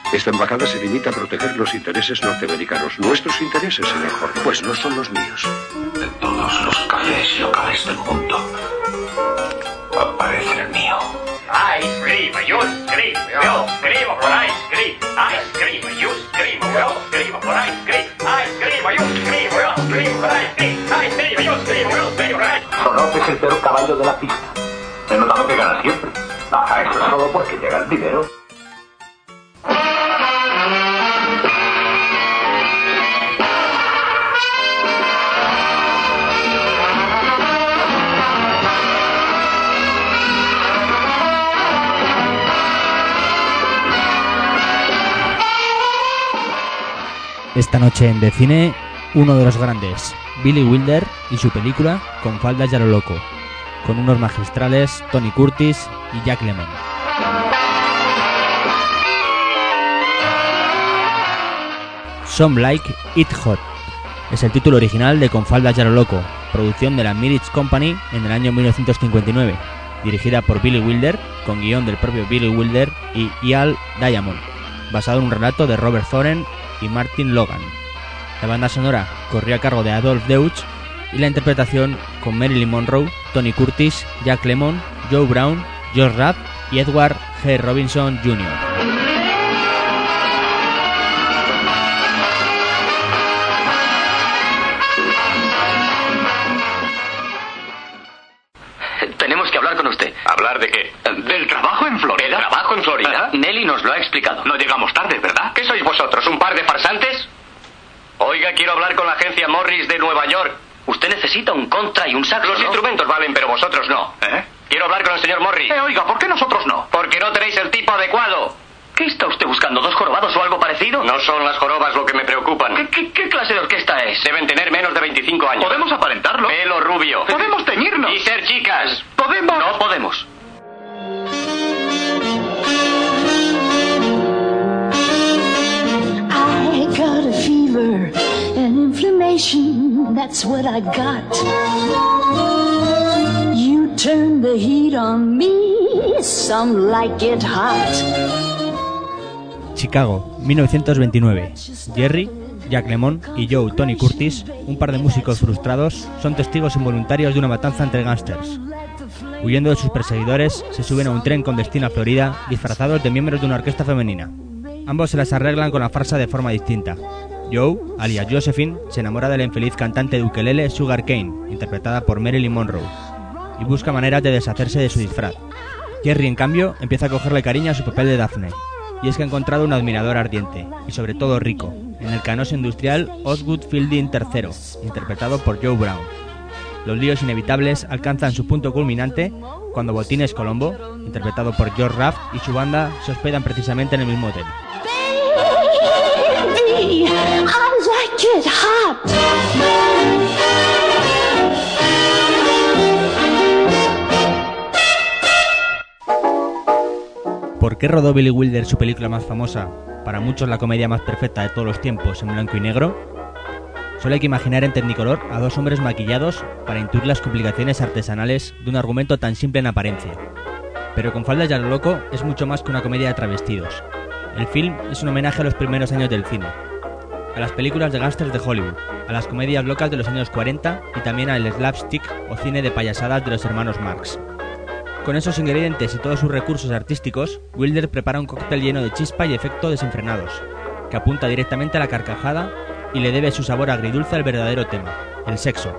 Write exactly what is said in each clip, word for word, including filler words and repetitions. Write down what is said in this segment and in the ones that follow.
Esta embajada se limita a proteger los intereses norteamericanos. Nuestros intereses, señor Jorge, pues no son los míos. De todos los cafés locales del mundo, aparece el mío. Ice cream, yo escribo, yo escribo por ice cream. Ice cream, yo escribo, yo escribo por ice cream. Ice cream, yo escribo, yo escribo por ice cream. Ice cream, yo escribo, yo escribo por ice cream. Solo es el peor caballo de la pista. He notado que gana siempre. Ajá, eso es todo porque llega el dinero. Esta noche en The Cine, uno de los grandes, Billy Wilder y su película Con faldas y a lo loco, con unos magistrales Tony Curtis y Jack Lemmon. Some Like It Hot es el título original de Con faldas y a lo loco, producción de la Mirage Company en el año mil novecientos cincuenta y nueve, dirigida por Billy Wilder, con guión del propio Billy Wilder y Ian Diamond, basado en un relato de Robert Thoren y Martin Logan. La banda sonora corrió a cargo de Adolph Deutsch y la interpretación con Marilyn Monroe, Tony Curtis, Jack Lemmon, Joe Brown, George Rapp y Edward G. Robinson junior Tenemos que hablar con usted. ¿Hablar de qué? ¿Del trabajo en Florida? ¿El trabajo en Florida? Ajá. Nelly nos lo ha explicado. No llegamos tarde, ¿verdad? ¿Qué sois vosotros, un par de farsantes? Oiga, quiero hablar con la agencia Morris de Nueva York. Usted necesita un contra y un saxo, Los ¿no? instrumentos valen, pero vosotros no. ¿Eh? Quiero hablar con el señor Morris. Eh, oiga, ¿por qué nosotros no? Porque no tenéis el tipo adecuado. ¿Qué está usted buscando? ¿Dos jorobados o algo parecido? No son las jorobas lo que me preocupan. ¿Qué, qué, qué clase de orquesta es? Deben tener menos de veinticinco años. ¿Podemos aparentarlo? Pelo rubio. ¿Podemos teñirnos? Y ser chicas. ¿Podemos? No podemos. I got a fever, an inflammation, that's what I got. You turn the heat on me, some like it hot. Chicago, mil novecientos veintinueve. Jerry, Jack Lemmon y Joe Tony Curtis, un par de músicos frustrados, son testigos involuntarios de una matanza entre gángsters. Huyendo de sus perseguidores, se suben a un tren con destino a Florida, disfrazados de miembros de una orquesta femenina. Ambos se las arreglan con la farsa de forma distinta. Joe, alias Josephine, se enamora de la infeliz cantante de ukelele Sugar Cane, interpretada por Marilyn Monroe, y busca maneras de deshacerse de su disfraz. Jerry, en cambio, empieza a cogerle cariño a su papel de Daphne, y es que ha encontrado un admirador ardiente, y sobre todo rico, en el canoso industrial Osgood Fielding tercero, interpretado por Joe Brown. Los líos inevitables alcanzan su punto culminante cuando Botines Colombo, interpretado por George Raft, y su banda se hospedan precisamente en el mismo hotel. Baby, I like it hot. ¿Por qué rodó Billy Wilder su película más famosa, para muchos la comedia más perfecta de todos los tiempos, en blanco y negro? Solo hay que imaginar en Technicolor a dos hombres maquillados para intuir las complicaciones artesanales de un argumento tan simple en apariencia. Pero Con faldas y a lo loco es mucho más que una comedia de travestidos. El film es un homenaje a los primeros años del cine, a las películas de gángsters de Hollywood, a las comedias locas de los años cuarenta y también al slapstick o cine de payasadas de los hermanos Marx. Con esos ingredientes y todos sus recursos artísticos, Wilder prepara un cóctel lleno de chispa y efectos desenfrenados, que apunta directamente a la carcajada y le debe su sabor agridulce al verdadero tema, el sexo.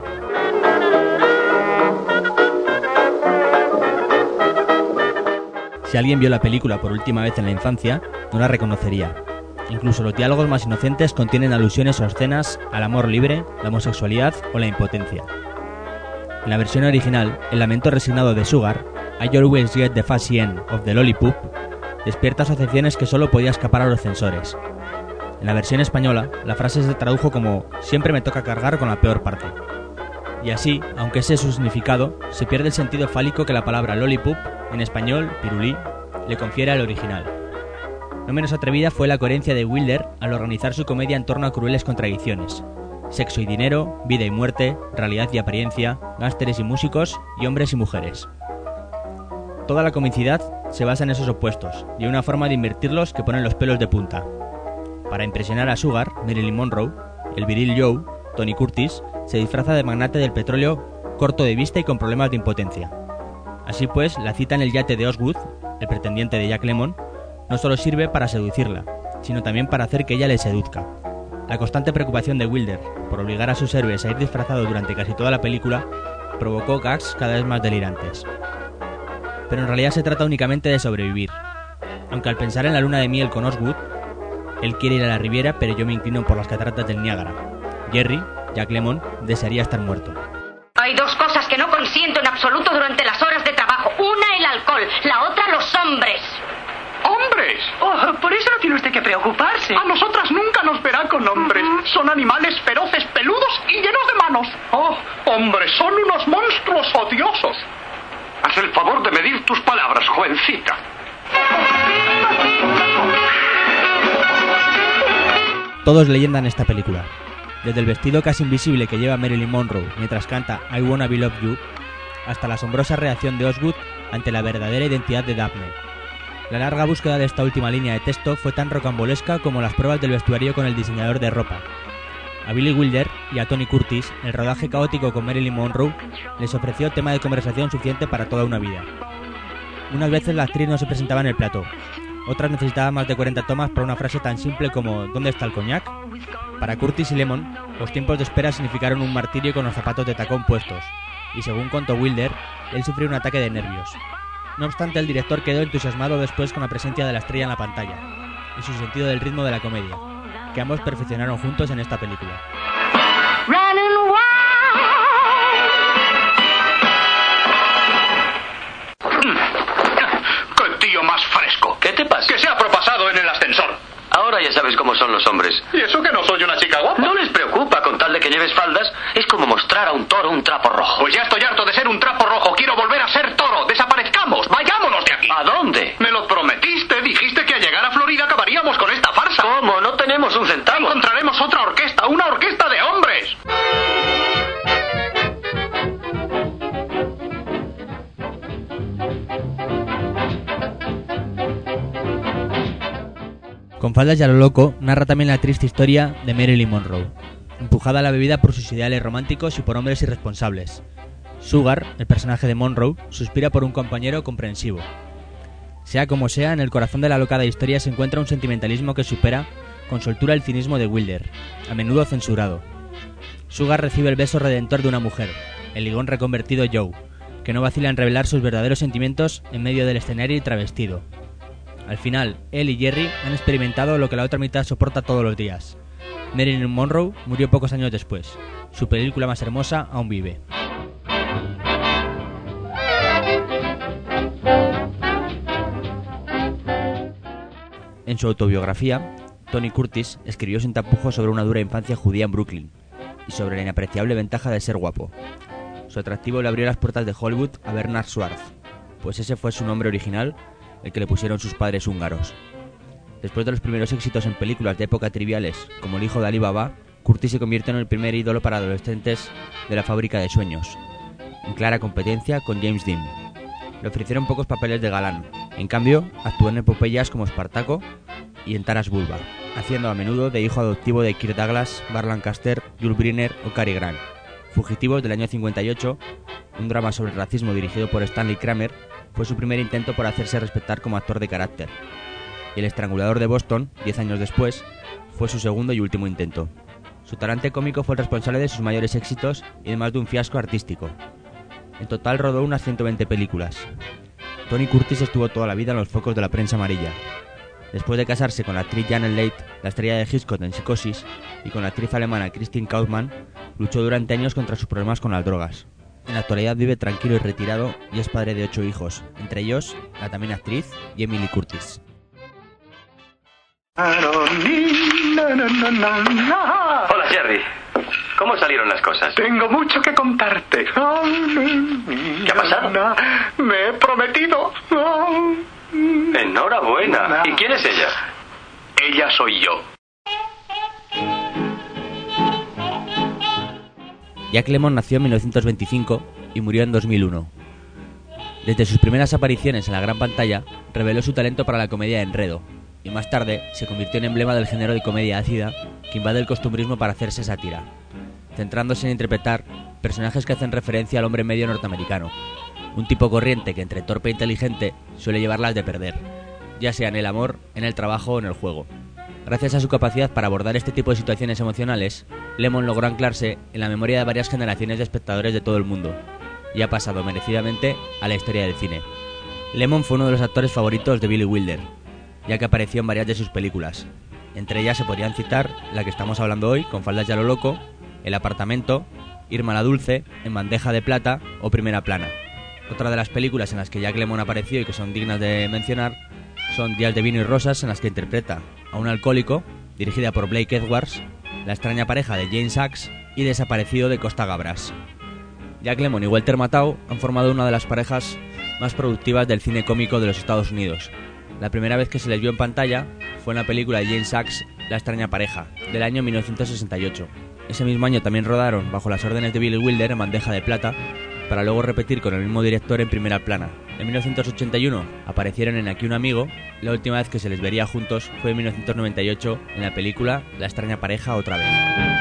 Si alguien vio la película por última vez en la infancia, no la reconocería. Incluso los diálogos más inocentes contienen alusiones o escenas al amor libre, la homosexualidad o la impotencia. En la versión original, el lamento resignado de Sugar, I always get the fuzzy end of the lollipop, despierta asociaciones que solo podía escapar a los censores. En la versión española, la frase se tradujo como siempre me toca cargar con la peor parte. Y así, aunque ese es su significado, se pierde el sentido fálico que la palabra lollipop, en español, pirulí, le confiere al original. No menos atrevida fue la coherencia de Wilder al organizar su comedia en torno a crueles contradicciones. Sexo y dinero, vida y muerte, realidad y apariencia, gángsteres y músicos, y hombres y mujeres. Toda la comicidad se basa en esos opuestos y en una forma de invertirlos que ponen los pelos de punta. Para impresionar a Sugar, Marilyn Monroe, el viril Joe, Tony Curtis, se disfraza de magnate del petróleo corto de vista y con problemas de impotencia. Así pues, la cita en el yate de Osgood, el pretendiente de Jack Lemmon, no solo sirve para seducirla, sino también para hacer que ella le seduzca. La constante preocupación de Wilder por obligar a sus héroes a ir disfrazados durante casi toda la película provocó gags cada vez más delirantes. Pero en realidad se trata únicamente de sobrevivir. Aunque al pensar en la luna de miel con Osgood, él quiere ir a la Riviera, pero yo me inclino por las cataratas del Niágara. Jerry, Jack Lemmon, desearía estar muerto. Hay dos cosas que no consiento en absoluto durante las horas de trabajo. Una, el alcohol. La otra, los hombres. ¡Hombres! Oh, por eso no tiene usted que preocuparse. A nosotras nunca nos verá con hombres. Uh-huh. Son animales feroces, peludos y llenos de manos. ¡Oh, hombres, son unos monstruos odiosos! Haz el favor de medir tus palabras, jovencita. Todo es leyenda en esta película. Desde el vestido casi invisible que lleva Marilyn Monroe mientras canta I Wanna Be Love You, hasta la asombrosa reacción de Osgood ante la verdadera identidad de Daphne. La larga búsqueda de esta última línea de texto fue tan rocambolesca como las pruebas del vestuario con el diseñador de ropa. A Billy Wilder y a Tony Curtis, el rodaje caótico con Marilyn Monroe les ofreció tema de conversación suficiente para toda una vida. Unas veces la actriz no se presentaba en el plató, otras necesitaban más de cuarenta tomas para una frase tan simple como ¿dónde está el coñac? Para Curtis y Lemmon, los tiempos de espera significaron un martirio con los zapatos de tacón puestos, y según contó Wilder, él sufrió un ataque de nervios. No obstante, el director quedó entusiasmado después con la presencia de la estrella en la pantalla, y su sentido del ritmo de la comedia, que ambos perfeccionaron juntos en esta película. ¡Qué tío más fresco! ¿Qué te pasa? ¡Que se ha propasado en el ascensor! Ahora ya sabes cómo son los hombres. ¿Y eso que no soy una chica guapa? No les preocupa, con tal de que lleves faldas, es como mostrar a un toro un trapo rojo. Pues ya estoy harto de ser un trapo rojo, quiero volver a ser toro, desaparezcamos, vayámonos de aquí. ¿A dónde? Me lo prometiste, dijiste que al llegar a Florida acabaríamos con esta farsa. ¿Cómo? No tenemos un centavo. Encontraremos otra orquesta, una orquesta de hombres. Con faldas y a lo loco, narra también la triste historia de Marilyn Monroe, empujada a la bebida por sus ideales románticos y por hombres irresponsables. Sugar, el personaje de Monroe, suspira por un compañero comprensivo. Sea como sea, en el corazón de la locada historia se encuentra un sentimentalismo que supera con soltura el cinismo de Wilder, a menudo censurado. Sugar recibe el beso redentor de una mujer, el ligón reconvertido Joe, que no vacila en revelar sus verdaderos sentimientos en medio del escenario y travestido. Al final, él y Jerry han experimentado lo que la otra mitad soporta todos los días. Marilyn Monroe murió pocos años después. Su película más hermosa aún vive. En su autobiografía, Tony Curtis escribió sin tapujos sobre una dura infancia judía en Brooklyn y sobre la inapreciable ventaja de ser guapo. Su atractivo le abrió las puertas de Hollywood a Bernard Schwartz, pues ese fue su nombre original, el que le pusieron sus padres húngaros. Después de los primeros éxitos en películas de época triviales, como El hijo de Ali Baba, Curtis se convirtió en el primer ídolo para adolescentes de la fábrica de sueños, en clara competencia con James Dean. Le ofrecieron pocos papeles de galán, en cambio, actuó en epopeyas como Espartaco y en Taras Bulba, haciendo a menudo de hijo adoptivo de Kirk Douglas, Burt Lancaster, Yul Brynner o Cary Grant. Fugitivos del año cincuenta y ocho, un drama sobre el racismo dirigido por Stanley Kramer, fue su primer intento por hacerse respetar como actor de carácter. Y El estrangulador de Boston, diez años después, fue su segundo y último intento. Su talante cómico fue el responsable de sus mayores éxitos y de más de un fiasco artístico. En total rodó unas ciento veinte películas. Tony Curtis estuvo toda la vida en los focos de la prensa amarilla. Después de casarse con la actriz Janet Leigh, la estrella de Hitchcock en Psicosis, y con la actriz alemana Christine Kaufmann, luchó durante años contra sus problemas con las drogas. En la actualidad vive tranquilo y retirado y es padre de ocho hijos, entre ellos la también actriz Jamie Lee Curtis. Hola, Jerry. ¿Cómo salieron las cosas? Tengo mucho que contarte. ¿Qué ha pasado? Me he prometido. Enhorabuena. ¿Y quién es ella? Ella soy yo. Jack Lemmon nació en mil novecientos veinticinco y murió en dos mil uno. Desde sus primeras apariciones en la gran pantalla, reveló su talento para la comedia de enredo, y más tarde se convirtió en emblema del género de comedia ácida que invade el costumbrismo para hacerse sátira, centrándose en interpretar personajes que hacen referencia al hombre medio norteamericano, un tipo corriente que entre torpe e inteligente suele llevarlas de perder, ya sea en el amor, en el trabajo o en el juego. Gracias a su capacidad para abordar este tipo de situaciones emocionales, Lemmon logró anclarse en la memoria de varias generaciones de espectadores de todo el mundo, y ha pasado merecidamente a la historia del cine. Lemmon fue uno de los actores favoritos de Billy Wilder, ya que apareció en varias de sus películas. Entre ellas se podrían citar la que estamos hablando hoy, Con faldas y a lo loco, El apartamento, Irma la dulce, En bandeja de plata o Primera plana. Otra de las películas en las que Jack Lemmon apareció y que son dignas de mencionar son Días de vino y rosas, en las que interpreta a un alcohólico, dirigida por Blake Edwards, La extraña pareja de Jane Sachs y Desaparecido de Costa Gabras. Jack Lemmon y Walter Matthau han formado una de las parejas más productivas del cine cómico de los Estados Unidos. La primera vez que se les vio en pantalla fue en la película de Jane Sachs, La extraña pareja, del año mil novecientos sesenta y ocho. Ese mismo año también rodaron, bajo las órdenes de Billy Wilder, En bandeja de plata, para luego repetir con el mismo director en Primera plana. En mil novecientos ochenta y uno aparecieron en Aquí un amigo. La última vez que se les vería juntos fue en mil novecientos noventa y ocho en la película La extraña pareja otra vez.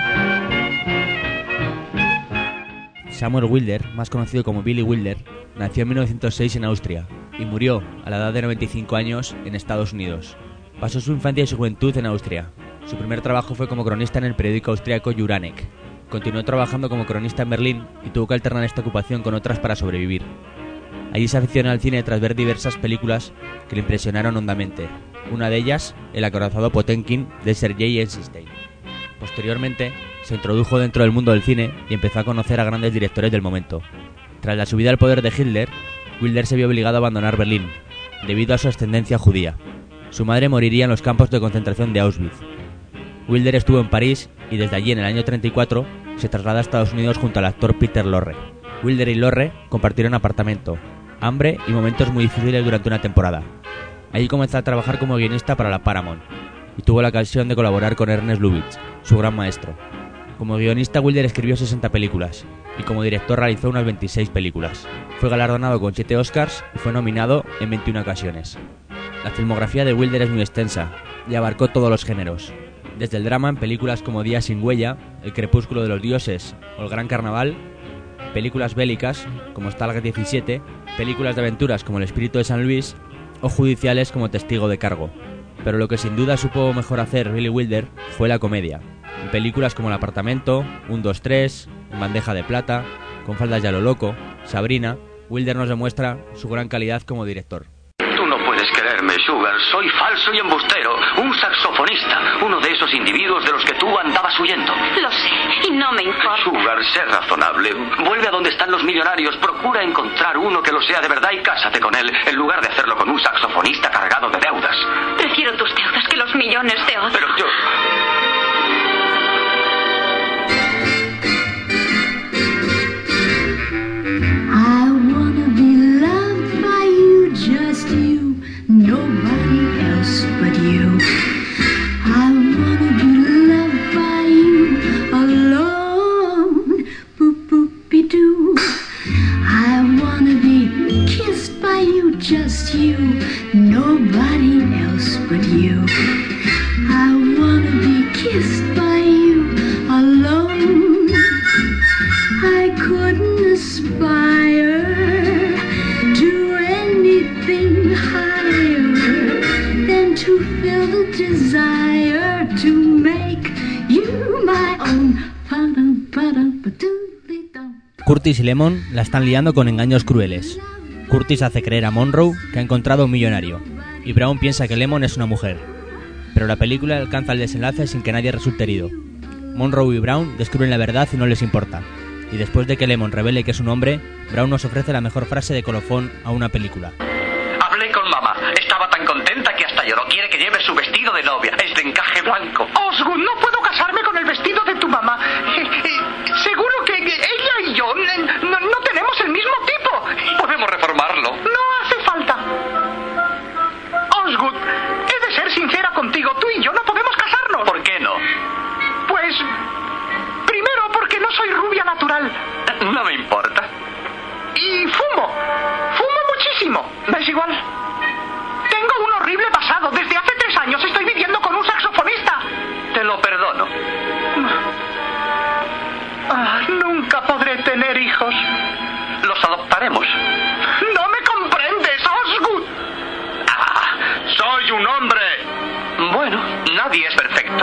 Samuel Wilder, más conocido como Billy Wilder, nació en mil novecientos seis en Austria y murió a la edad de noventa y cinco años en Estados Unidos. Pasó su infancia y su juventud en Austria. Su primer trabajo fue como cronista en el periódico austríaco Juranek. Continuó trabajando como cronista en Berlín y tuvo que alternar esta ocupación con otras para sobrevivir. Allí se aficionó al cine tras ver diversas películas que le impresionaron hondamente. Una de ellas, El acorazado Potemkin, de Sergei Eisenstein. Posteriormente, se introdujo dentro del mundo del cine y empezó a conocer a grandes directores del momento. Tras la subida al poder de Hitler, Wilder se vio obligado a abandonar Berlín, debido a su ascendencia judía. Su madre moriría en los campos de concentración de Auschwitz. Wilder estuvo en París y desde allí, en el año treinta y cuatro, se traslada a Estados Unidos junto al actor Peter Lorre. Wilder y Lorre compartieron apartamento, hambre y momentos muy difíciles durante una temporada. Allí comenzó a trabajar como guionista para la Paramount y tuvo la ocasión de colaborar con Ernest Lubitsch, su gran maestro. Como guionista, Wilder escribió sesenta películas y como director realizó unas veintiséis películas. Fue galardonado con siete Oscars y fue nominado en veintiuna ocasiones. La filmografía de Wilder es muy extensa y abarcó todos los géneros, desde el drama en películas como Día sin huella, El crepúsculo de los dioses o El gran carnaval, películas bélicas como Stalag diecisiete, películas de aventuras como El espíritu de San Luis o judiciales como Testigo de cargo. Pero lo que sin duda supo mejor hacer Billy Wilder fue la comedia, en películas como El apartamento, uno, dos, tres, En bandeja de plata, Con faldas y a lo loco, Sabrina. Wilder nos demuestra su gran calidad como director. Tú no puedes quererme, Sugar. Soy falso y embustero. Un saxofonista. Uno de esos individuos de los que tú andabas huyendo. Lo sé, y no me importa. Sugar, sé razonable. Vuelve a donde están los millonarios. Procura encontrar uno que lo sea de verdad y cásate con él, en lugar de hacerlo con un saxofonista cargado de deudas. Prefiero tus deudas que los millones de otros. Pero yo... I wanna be loved by you, just you, nobody else but you. I wanna be loved by you alone, boop boopy doo. I wanna be kissed by you, just you, nobody else but you. I wanna be kissed by you alone. I couldn't aspire to anything higher than to feel the desire to make you my own. Curtis y Lemmon la están liando con engaños crueles. Curtis hace creer a Monroe que ha encontrado a un millonario, y Brown piensa que Lemmon es una mujer. Pero la película alcanza el desenlace sin que nadie resulte herido. Monroe y Brown descubren la verdad y no les importa. Y después de que Lemmon revele que es un hombre, Brown nos ofrece la mejor frase de colofón a una película. Hablé con mamá. Estaba tan contenta que hasta lloró. Quiere que lleve su vestido de novia. Es de encaje blanco. Osgood, no puedo casarme con el vestido de tu mamá. Eh, eh, seguro que ella y yo eh, no, no tenemos el mismo tipo. Podemos reformarlo. No hace falta. Osgood, he de ser sincera contigo. Tú y yo no podemos casarnos. ¿Por qué no? Pues... primero, porque no soy rubia natural. No me importa. Y fumo. Fumo tener hijos. Los adoptaremos. No me comprendes, Osgood. Ah, Soy un hombre. bueno, nadie es perfecto.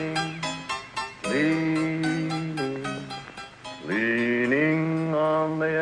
Leaning on the